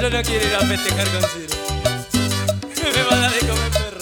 Ciro no quiere ir a festejar con Ciro. Me va a dar de comer perro.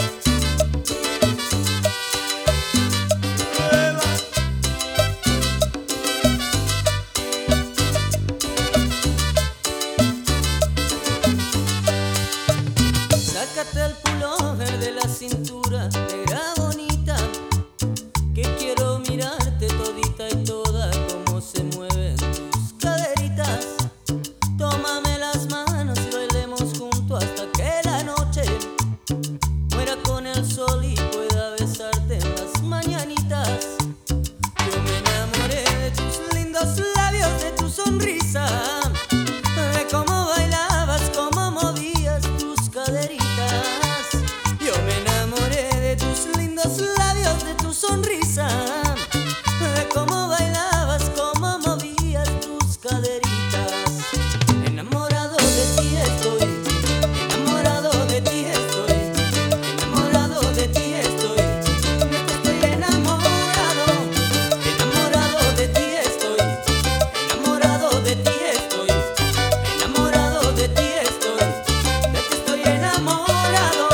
Sácate el pullover de la cintura, negra bonita, que quiero mirarte todita y toda como se mueven tus caderitas. Tómame las manos y bailemos juntos hasta que la noche muera con el sol y pueda besarte en las mañanitas. Yo me enamoré de tus lindos labios, de tu sonrisa, de cómo bailabas, cómo movías tus caderitas. Yo me enamoré de tus lindos labios, de tu sonrisa, de cómo bailabas, cómo movías tus caderitas. Enamorado de ti estoy, enamorado de ti estoy, enamorado de ti estoy, estoy enamorado, enamorado de ti estoy, enamorado de ti estoy, enamorado de ti estoy, de ti estoy enamorado.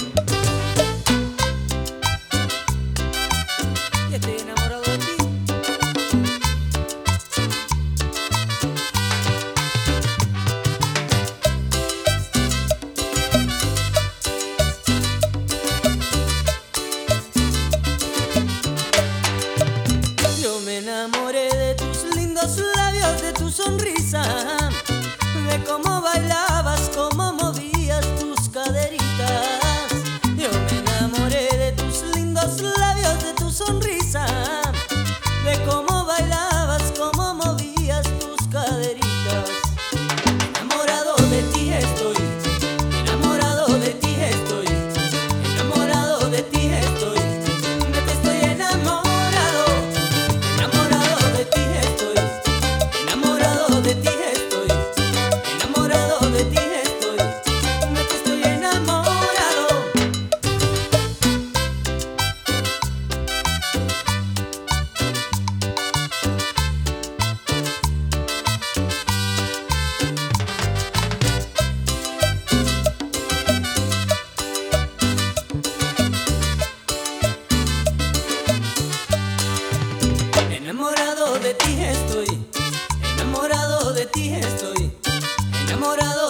Y estoy enamorado de ti. Yo me enamoré de tus lindos labios, de tu sonrisa, de cómo bailabas, cómo movías tus caderitas. Yo me enamoré de tus lindos labios, de tu sonrisa, de cómo bailabas, cómo movías tus caderitas. Enamorado de ti estoy, enamorado de ti estoy, enamorado de ti estoy, de ti estoy enamorado, enamorado de ti estoy, enamorado de ti estoy, enamorado de ti estoy, de ti estoy enamorado. Enamorado de ti estoy, enamorado de ti estoy, enamorado